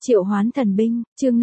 Triệu Hoán Thần Binh, chương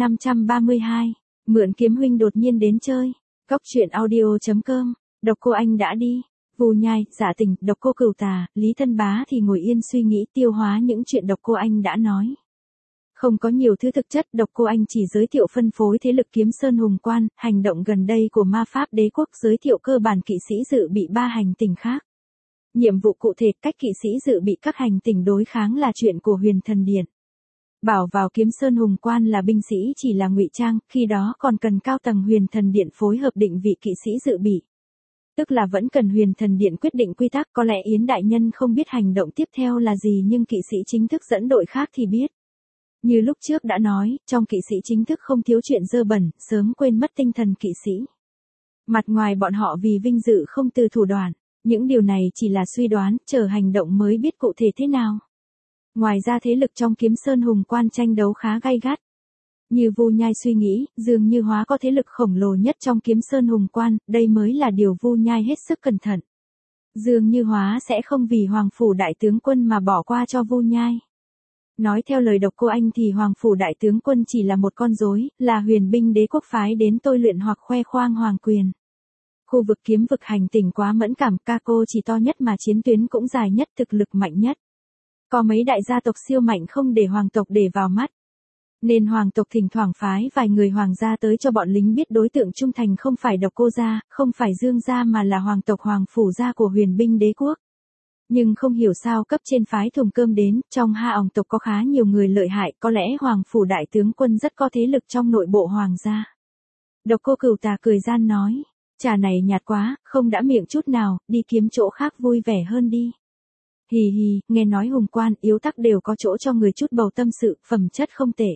532. Mượn kiếm huynh đột nhiên đến chơi. Góc truyện audio.com. Độc Cô Anh đã đi. Vu Nhai, Dạ Tình, Độc Cô Cửu Tà, Lý Thân Bá thì ngồi yên suy nghĩ tiêu hóa những chuyện Độc Cô Anh đã nói. Không có nhiều thứ thực chất, Độc Cô Anh chỉ giới thiệu phân phối thế lực Kiếm Sơn Hùng Quan, hành động gần đây của Ma Pháp Đế Quốc, giới thiệu cơ bản kỵ sĩ dự bị 3 hành tinh khác. Nhiệm vụ cụ thể, cách kỵ sĩ dự bị các hành tinh đối kháng là chuyện của Huyền Thần Điện. Bảo vào Kiếm Sơn Hùng Quan là binh sĩ chỉ là ngụy trang, khi đó còn cần cao tầng Huyền Thần Điện phối hợp định vị kỵ sĩ dự bị. Tức là vẫn cần Huyền Thần Điện quyết định quy tắc, có lẽ Yến Đại Nhân không biết hành động tiếp theo là gì nhưng kỵ sĩ chính thức dẫn đội khác thì biết. Như lúc trước đã nói, trong kỵ sĩ chính thức không thiếu chuyện dơ bẩn, sớm quên mất tinh thần kỵ sĩ. Mặt ngoài bọn họ vì vinh dự không từ thủ đoạn, những điều này chỉ là suy đoán, chờ hành động mới biết cụ thể thế nào. Ngoài ra thế lực trong Kiếm Sơn Hùng Quan tranh đấu khá gay gắt. Như Vu Nhai suy nghĩ, dường như Hóa có thế lực khổng lồ nhất trong Kiếm Sơn Hùng Quan, đây mới là điều Vu Nhai hết sức cẩn thận. Dường như Hóa sẽ không vì Hoàng Phủ Đại Tướng Quân mà bỏ qua cho Vu Nhai. Nói theo lời Độc Cô Anh thì Hoàng Phủ Đại Tướng Quân chỉ là một con rối, là huyền binh đế quốc phái đến tôi luyện hoặc khoe khoang hoàng quyền. Khu vực kiếm vực hành tinh quá mẫn cảm, Kako chỉ to nhất mà chiến tuyến cũng dài nhất, thực lực mạnh nhất. Có mấy đại gia tộc siêu mạnh không để hoàng tộc để vào mắt. Nên hoàng tộc thỉnh thoảng phái vài người hoàng gia tới cho bọn lính biết đối tượng trung thành không phải Độc Cô gia, không phải Dương gia mà là hoàng tộc Hoàng Phủ gia của huyền binh đế quốc. Nhưng không hiểu sao cấp trên phái thùng cơm đến, trong Ha Òng tộc có khá nhiều người lợi hại, có lẽ Hoàng Phủ Đại Tướng Quân rất có thế lực trong nội bộ hoàng gia. Độc Cô Cửu Tà cười gian nói, trà này nhạt quá, không đã miệng chút nào, đi kiếm chỗ khác vui vẻ hơn đi. Hì hì, nghe nói Hùng Quan yếu tắc đều có chỗ cho người chút bầu tâm sự, phẩm chất không tệ.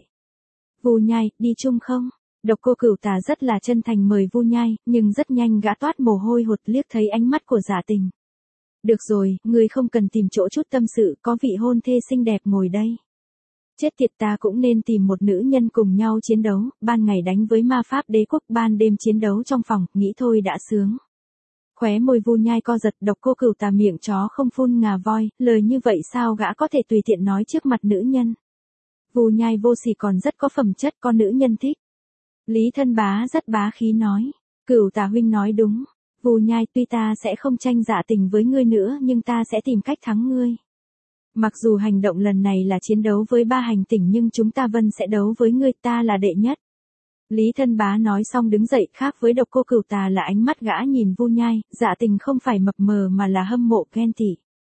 Vu Nhai, đi chung không? Độc Cô Cửu Tà rất là chân thành mời Vu Nhai, nhưng rất nhanh gã toát mồ hôi hột liếc thấy ánh mắt của Dạ Tình. Được rồi, người không cần tìm chỗ chút tâm sự, có vị hôn thê xinh đẹp ngồi đây. Chết tiệt, ta cũng nên tìm một nữ nhân cùng nhau chiến đấu, ban ngày đánh với Ma Pháp Đế Quốc, ban đêm chiến đấu trong phòng, nghĩ thôi đã sướng. Khóe môi Vu Nhai co giật, Độc Cô Cửu Tà miệng chó không phun ngà voi, lời như vậy sao gã có thể tùy tiện nói trước mặt nữ nhân. Vu Nhai vô sỉ còn rất có phẩm chất, con nữ nhân thích. Lý Thân Bá rất bá khí nói, Cửu Tà huynh nói đúng. Vu Nhai, tuy ta sẽ không tranh Dạ Tình với ngươi nữa nhưng ta sẽ tìm cách thắng ngươi. Mặc dù hành động lần này là chiến đấu với 3 hành tinh nhưng chúng ta Vân sẽ đấu với ngươi, ta là đệ nhất. Lý Thân Bá nói xong đứng dậy, khác với Độc Cô Cửu Tà là ánh mắt gã nhìn Vu Nhai, Dạ Tình không phải mập mờ mà là hâm mộ ghen tị.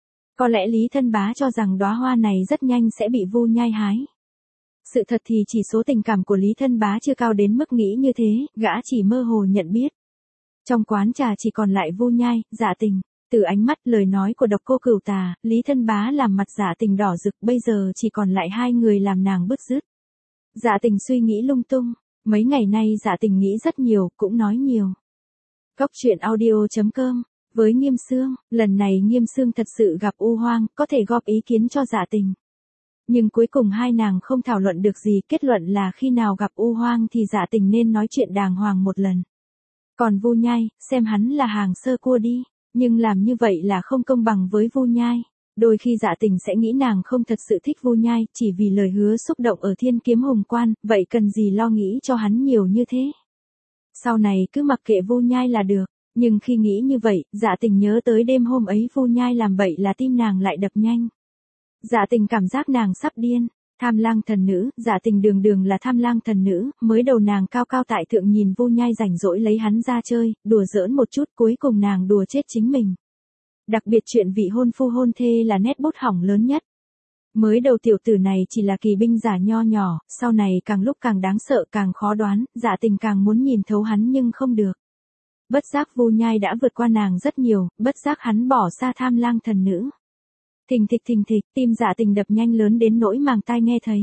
Có lẽ Lý Thân Bá cho rằng đóa hoa này rất nhanh sẽ bị Vu Nhai hái. Sự thật thì chỉ số tình cảm của Lý Thân Bá chưa cao đến mức nghĩ như thế, gã chỉ mơ hồ nhận biết. Trong quán trà chỉ còn lại Vu Nhai, Dạ Tình. Từ ánh mắt lời nói của Độc Cô Cửu Tà, Lý Thân Bá làm mặt Dạ Tình đỏ rực, bây giờ chỉ còn lại 2 người làm nàng bứt rứt. Dạ Tình suy nghĩ lung tung, mấy ngày nay Dạ Tình nghĩ rất nhiều, cũng nói nhiều. Góc truyện audio.com. Với Nghiêm Xương, lần này Nghiêm Xương thật sự gặp U Hoang, có thể góp ý kiến cho Dạ Tình. Nhưng cuối cùng hai nàng không thảo luận được gì, kết luận là khi nào gặp U Hoang thì Dạ Tình nên nói chuyện đàng hoàng một lần. Còn Vu Nhai, xem hắn là hàng sơ cua đi, nhưng làm như vậy là không công bằng với Vu Nhai. Đôi khi Dạ Tình sẽ nghĩ nàng không thật sự thích Vu Nhai, chỉ vì lời hứa xúc động ở Thiên Kiếm Hùng Quan, vậy cần gì lo nghĩ cho hắn nhiều như thế. Sau này cứ mặc kệ Vu Nhai là được, nhưng khi nghĩ như vậy, Dạ Tình nhớ tới đêm hôm ấy Vu Nhai làm bậy là tim nàng lại đập nhanh. Dạ Tình cảm giác nàng sắp điên. Tham lang thần nữ, Dạ Tình đường đường là tham lang thần nữ, mới đầu nàng cao cao tại thượng nhìn Vu Nhai rảnh rỗi lấy hắn ra chơi, đùa giỡn một chút, cuối cùng nàng đùa chết chính mình. Đặc biệt chuyện vị hôn phu hôn thê là nét bút hỏng lớn nhất. Mới đầu tiểu tử này chỉ là kỳ binh giả nho nhỏ, sau này càng lúc càng đáng sợ, càng khó đoán, Dạ Tình càng muốn nhìn thấu hắn nhưng không được. Bất giác Vu Nhai đã vượt qua nàng rất nhiều, bất giác hắn bỏ xa tham lang thần nữ. Thình thịch, tim Dạ Tình đập nhanh lớn đến nỗi màng tai nghe thấy.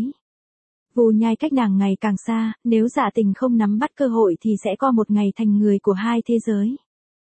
Vu Nhai cách nàng ngày càng xa, nếu Dạ Tình không nắm bắt cơ hội thì sẽ có một ngày thành người của hai thế giới.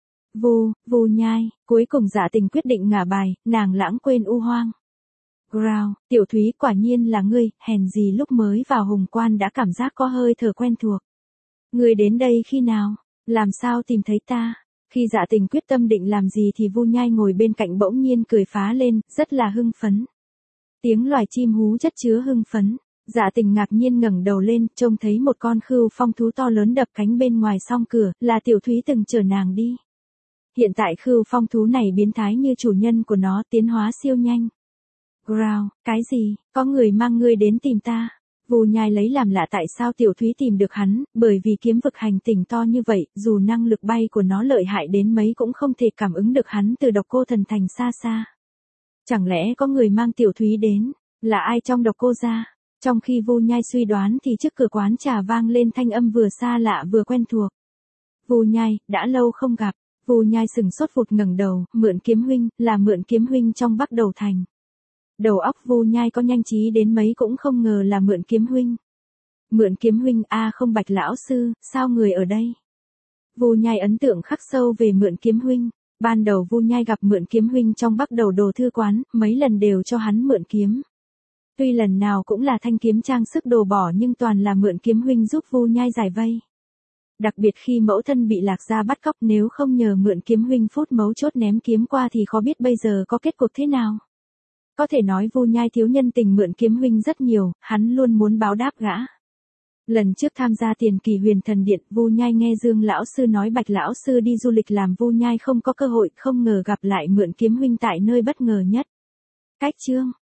Vu Nhai, cuối cùng Dạ Tình quyết định ngả bài, nàng lãng quên U Hoang. Growl, Tiểu Thúy quả nhiên là ngươi, hèn gì lúc mới vào Hùng Quan đã cảm giác có hơi thở quen thuộc. Ngươi đến đây khi nào? Làm sao tìm thấy ta? Khi Dạ Tình quyết tâm định làm gì thì Vu Nhai ngồi bên cạnh bỗng nhiên cười phá lên, rất là hưng phấn. Tiếng loài chim hú chất chứa hưng phấn. Dạ Tình ngạc nhiên ngẩng đầu lên, trông thấy một con khưu phong thú to lớn đập cánh bên ngoài song cửa, là Tiểu Thúy từng chở nàng đi. Hiện tại khưu phong thú này biến thái như chủ nhân của nó, tiến hóa siêu nhanh. Growl, cái gì, có người mang ngươi đến tìm ta. Vù Nhai lấy làm lạ tại sao Tiểu Thúy tìm được hắn, bởi vì kiếm vực hành tinh to như vậy, dù năng lực bay của nó lợi hại đến mấy cũng không thể cảm ứng được hắn từ Độc Cô Thần Thành xa xa. Chẳng lẽ có người mang Tiểu Thúy đến, là ai trong Độc Cô gia? Trong khi Vu Nhai suy đoán thì trước cửa quán trà vang lên thanh âm vừa xa lạ vừa quen thuộc. Vu Nhai, đã lâu không gặp. Vu Nhai sừng sốt vụt ngẩng đầu, Mượn Kiếm huynh, là Mượn Kiếm huynh trong Bắc Đầu Thành. Đầu óc Vu Nhai có nhanh trí đến mấy cũng không ngờ là Mượn Kiếm huynh. Mượn Kiếm huynh a, không Bạch lão sư, sao người ở đây? Vu Nhai ấn tượng khắc sâu về Mượn Kiếm huynh. Ban đầu Vu Nhai gặp Mượn Kiếm huynh trong Bắc Đầu đồ thư quán, mấy lần đều cho hắn mượn kiếm. Tuy lần nào cũng là thanh kiếm trang sức đồ bỏ nhưng toàn là Mượn Kiếm huynh giúp Vu Nhai giải vây. Đặc biệt khi mẫu thân bị Lạc Gia bắt cóc, nếu không nhờ Mượn Kiếm huynh phút mấu chốt ném kiếm qua thì khó biết bây giờ có kết cục thế nào. Có thể nói Vu Nhai thiếu nhân tình Mượn Kiếm huynh rất nhiều, hắn luôn muốn báo đáp gã. Lần trước tham gia Tiền Kỳ Huyền Thần Điện, Vu Nhai nghe Dương lão sư nói Bạch lão sư đi du lịch làm Vu Nhai không có cơ hội, không ngờ gặp lại Mượn Kiếm huynh tại nơi bất ngờ nhất. Cách chương